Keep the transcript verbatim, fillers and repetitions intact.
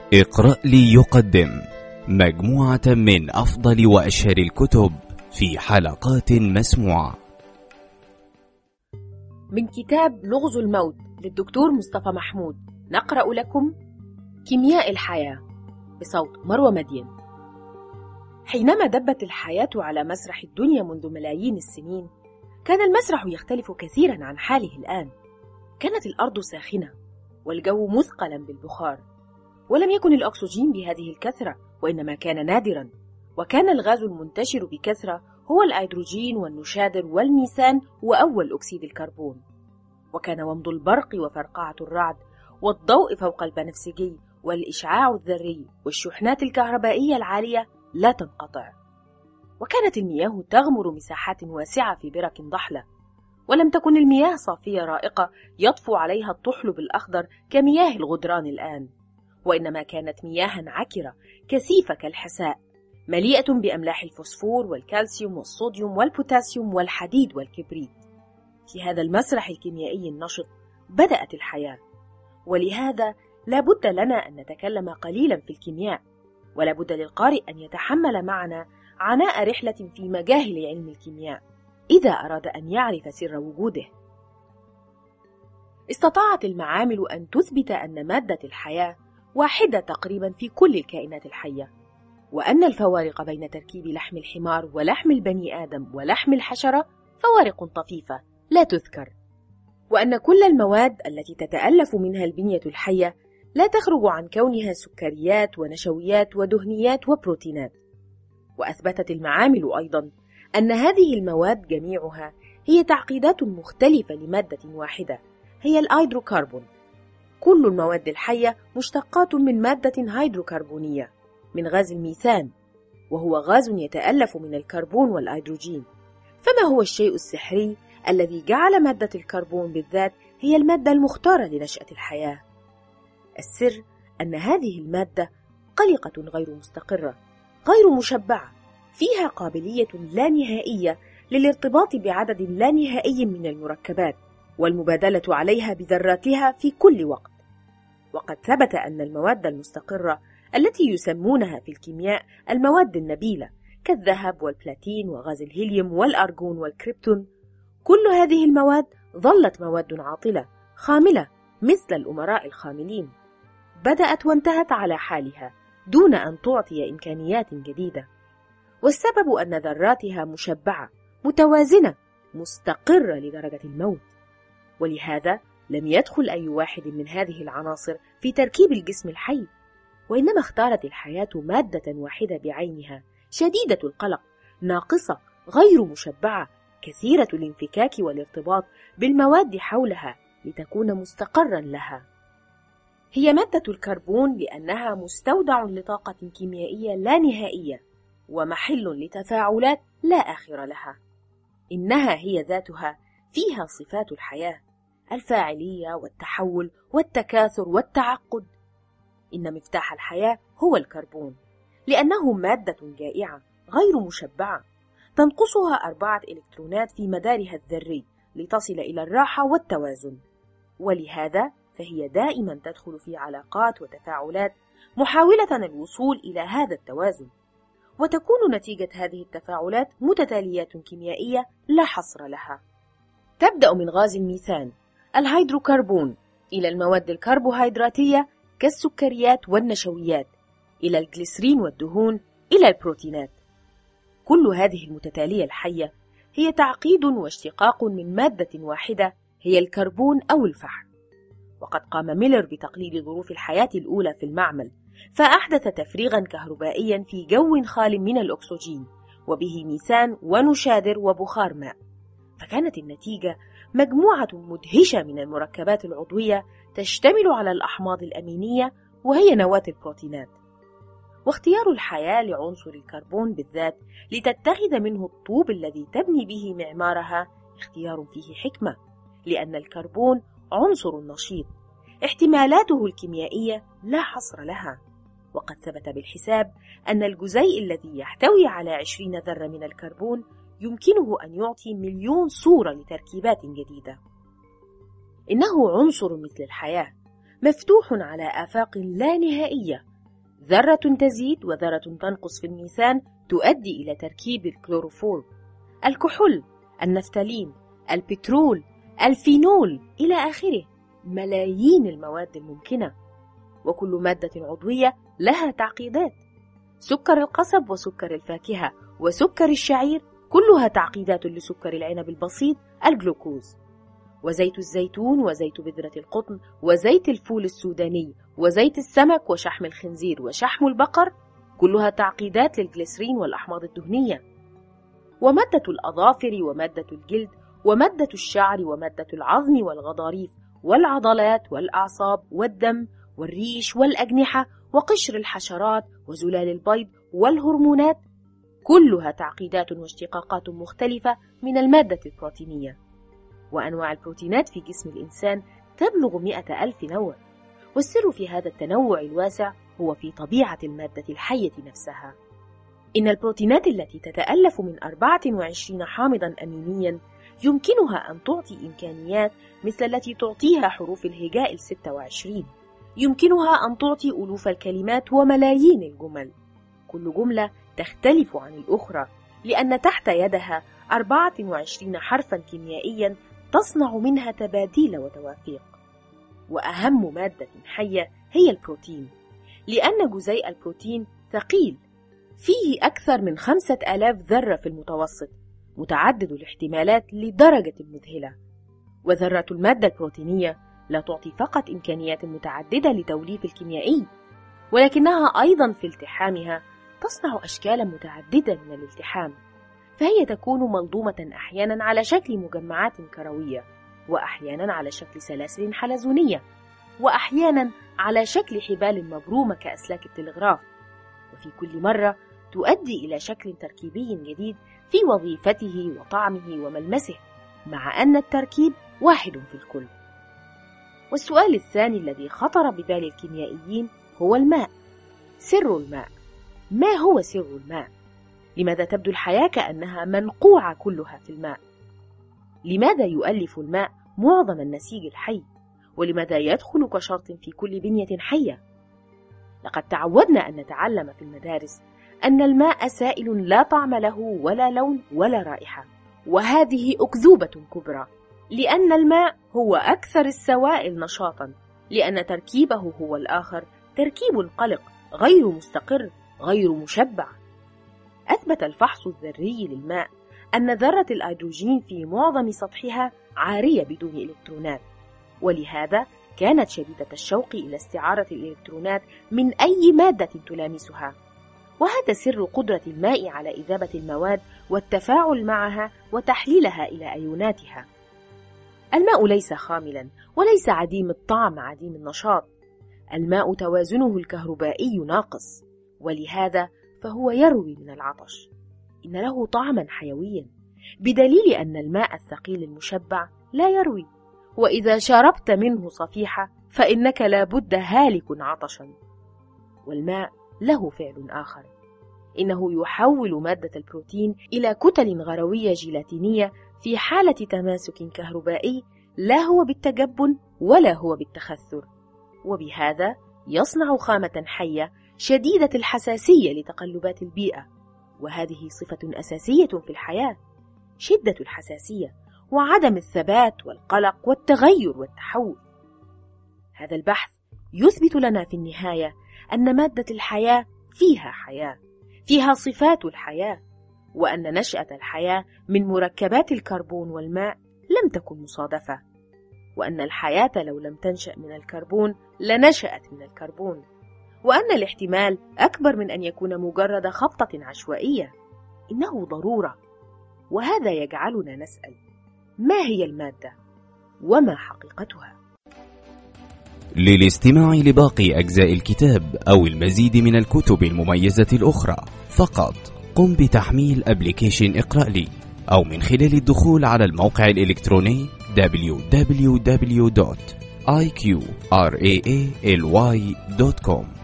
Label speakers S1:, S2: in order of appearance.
S1: اقرأ لي يقدم مجموعة من أفضل وأشهر الكتب في حلقات مسموعة
S2: من كتاب لغز الموت للدكتور مصطفى محمود. نقرأ لكم كيمياء الحياة بصوت مروى مدين. حينما دبت الحياة على مسرح الدنيا منذ ملايين السنين، كان المسرح يختلف كثيرا عن حاله الآن. كانت الأرض ساخنة والجو مثقلا بالبخار، ولم يكن الأكسجين بهذه الكثرة، وإنما كان نادرا. وكان الغاز المنتشر بكثرة هو الهيدروجين والنشادر والميثان وأول أكسيد الكربون. وكان ومض البرق وفرقعة الرعد والضوء فوق البنفسجي والإشعاع الذري والشحنات الكهربائية العالية لا تنقطع. وكانت المياه تغمر مساحات واسعة في برك ضحلة، ولم تكن المياه صافية رائقة يطفو عليها الطحلب الأخضر كمياه الغدران الآن، وإنما كانت مياه عكرة كثيفة كالحساء، مليئة بأملاح الفوسفور والكالسيوم والصوديوم والبوتاسيوم والحديد والكبريت. في هذا المسرح الكيميائي النشط بدأت الحياة، ولهذا لا بد لنا أن نتكلم قليلا في الكيمياء، ولا بد للقارئ أن يتحمل معنا عناء رحلة في مجاهل علم الكيمياء إذا أراد أن يعرف سر وجوده. استطاعت المعامل أن تثبت أن مادة الحياة واحدة تقريبا في كل الكائنات الحية، وأن الفوارق بين تركيب لحم الحمار ولحم البني آدم ولحم الحشرة فوارق طفيفة لا تذكر، وأن كل المواد التي تتألف منها البنية الحية لا تخرج عن كونها سكريات ونشويات ودهنيات وبروتينات. وأثبتت المعامل أيضا أن هذه المواد جميعها هي تعقيدات مختلفة لمادة واحدة، هي الهيدروكربون. كل المواد الحية مشتقات من مادة هيدروكربونية، من غاز الميثان، وهو غاز يتألف من الكربون والهيدروجين. فما هو الشيء السحري الذي جعل مادة الكربون بالذات هي المادة المختارة لنشأة الحياة؟ السر أن هذه المادة قلقة غير مستقرة، غير مشبعة، فيها قابلية لا نهائية للارتباط بعدد لا نهائي من المركبات والمبادلة عليها بذراتها في كل وقت. وقد ثبت أن المواد المستقرة التي يسمونها في الكيمياء المواد النبيلة كالذهب والبلاتين وغاز الهيليوم والأرجون والكريبتون، كل هذه المواد ظلت مواد عاطلة خاملة مثل الأمراء الخاملين، بدأت وانتهت على حالها دون أن تعطي إمكانيات جديدة. والسبب أن ذراتها مشبعة متوازنة مستقرة لدرجة الموت. ولهذا لم يدخل أي واحد من هذه العناصر في تركيب الجسم الحي، وإنما اختارت الحياة مادة واحدة بعينها، شديدة القلق، ناقصة، غير مشبعة، كثيرة الانفكاك والارتباط بالمواد حولها لتكون مستقرا لها. هي مادة الكربون لأنها مستودع لطاقة كيميائية لا نهائية ومحل لتفاعلات لا آخر لها. إنها هي ذاتها فيها صفات الحياة، الفاعلية والتحول والتكاثر والتعقد. إن مفتاح الحياة هو الكربون، لأنه مادة جائعة غير مشبعة، تنقصها أربعة إلكترونات في مدارها الذري لتصل إلى الراحة والتوازن، ولهذا فهي دائما تدخل في علاقات وتفاعلات محاولة الوصول إلى هذا التوازن، وتكون نتيجة هذه التفاعلات متتاليات كيميائية لا حصر لها. تبدأ من غاز الميثان الهيدروكربون إلى المواد الكربوهيدراتية كالسكريات والنشويات، إلى الجليسرين والدهون، إلى البروتينات. كل هذه المتتالية الحية هي تعقيد واشتقاق من مادة واحدة هي الكربون أو الفحم. وقد قام ميلر بتقليد ظروف الحياة الأولى في المعمل، فأحدث تفريغا كهربائيا في جو خال من الأكسجين، وبه ميثان ونشادر وبخار ماء. فكانت النتيجة مجموعة مدهشة من المركبات العضوية تشتمل على الأحماض الأمينية وهي نواة البروتينات. واختيار الحياة لعنصر الكربون بالذات لتتخذ منه الطوب الذي تبني به معمارها اختيار فيه حكمة، لأن الكربون عنصر نشيط احتمالاته الكيميائية لا حصر لها. وقد ثبت بالحساب أن الجزيء الذي يحتوي على عشرين ذرة من الكربون يمكنه أن يعطي مليون صورة لتركيبات جديدة. إنه عنصر مثل الحياة، مفتوح على آفاق لا نهائية ذرة تزيد وذرة تنقص في الميثان تؤدي إلى تركيب الكلوروفور، الكحول، النفتالين، البترول، الفينول إلى آخره، ملايين المواد الممكنة. وكل مادة عضوية لها تعقيدات. سكر القصب وسكر الفاكهة وسكر الشعير كلها تعقيدات لسكر العنب البسيط الجلوكوز. وزيت الزيتون وزيت بذرة القطن وزيت الفول السوداني وزيت السمك وشحم الخنزير وشحم البقر كلها تعقيدات للجليسرين والأحماض الدهنية. ومادة الأظافر ومادة الجلد ومادة الشعر ومادة العظم والغضاريف والعضلات والأعصاب والدم والريش والأجنحة وقشر الحشرات وزلال البيض والهرمونات كلها تعقيدات واشتقاقات مختلفة من المادة البروتينية. وأنواع البروتينات في جسم الإنسان تبلغ مئة ألف نوع، والسر في هذا التنوع الواسع هو في طبيعة المادة الحية نفسها. إن البروتينات التي تتألف من أربعة وعشرين حامضاً أمينياً يمكنها أن تعطي إمكانيات مثل التي تعطيها حروف الهجاء الستة وعشرين، يمكنها أن تعطي ألوف الكلمات وملايين الجمل، كل جملة تختلف عن الأخرى لأن تحت يدها أربعة وعشرين حرفاً كيميائياً تصنع منها تباديل وتوافيق. وأهم مادة حية هي البروتين، لأن جزيء البروتين ثقيل، فيه أكثر من خمسة آلاف ذرة في المتوسط، متعدد الاحتمالات لدرجة مذهلة. وذرة المادة البروتينية لا تعطي فقط إمكانيات متعددة لتوليف الكيميائي، ولكنها أيضا في التحامها تصنع أشكالا متعددة من الالتحام، فهي تكون ملضومة أحيانا على شكل مجمعات كروية، وأحيانا على شكل سلاسل حلزونية، وأحيانا على شكل حبال مبرومة كأسلاك التلغراف، وفي كل مرة تؤدي إلى شكل تركيبي جديد في وظيفته وطعمه وملمسه، مع أن التركيب واحد في الكل. والسؤال الثاني الذي خطر ببال الكيميائيين هو الماء. سر الماء. ما هو سر الماء؟ لماذا تبدو الحياة كأنها منقوعة كلها في الماء؟ لماذا يؤلف الماء معظم النسيج الحي؟ ولماذا يدخل كشرط في كل بنية حية؟ لقد تعودنا أن نتعلم في المدارس أن الماء سائل لا طعم له ولا لون ولا رائحة، وهذه أكذوبة كبرى، لأن الماء هو أكثر السوائل نشاطاً، لأن تركيبه هو الآخر تركيب قلق غير مستقر غير مشبع. أثبت الفحص الذري للماء أن ذرة الهيدروجين في معظم سطحها عارية بدون إلكترونات، ولهذا كانت شديدة الشوق إلى استعارة الإلكترونات من أي مادة تلامسها. وهذا سر قدرة الماء على إذابة المواد والتفاعل معها وتحليلها إلى أيوناتها. الماء ليس خاملاً وليس عديم الطعم عديم النشاط، الماء توازنه الكهربائي ناقص، ولهذا فهو يروي من العطش. إن له طعماً حيوياً، بدليل أن الماء الثقيل المشبع لا يروي، وإذا شربت منه صفيحة فإنك لابد هالك عطشاً. والماء له فعل آخر، إنه يحول مادة البروتين إلى كتل غروية جيلاتينية في حالة تماسك كهربائي، لا هو بالتجبن ولا هو بالتخثر، وبهذا يصنع خامة حية شديدة الحساسية لتقلبات البيئة. وهذه صفة أساسية في الحياة، شدة الحساسية وعدم الثبات والقلق والتغير والتحول. هذا البحث يثبت لنا في النهاية أن مادة الحياة فيها حياة، فيها صفات الحياة، وأن نشأة الحياة من مركبات الكربون والماء لم تكن مصادفة، وأن الحياة لو لم تنشأ من الكربون لنشأت من الكربون، وأن الاحتمال أكبر من أن يكون مجرد خبطة عشوائية، إنه ضرورة. وهذا يجعلنا نسأل: ما هي المادة؟ وما حقيقتها؟
S1: للاستماع لباقي أجزاء الكتاب أو المزيد من الكتب المميزة الأخرى فقط قم بتحميل أبليكيشن اقرأ لي، أو من خلال الدخول على الموقع الإلكتروني دبليو دبليو دبليو دوت آي كيو راي دوت كوم.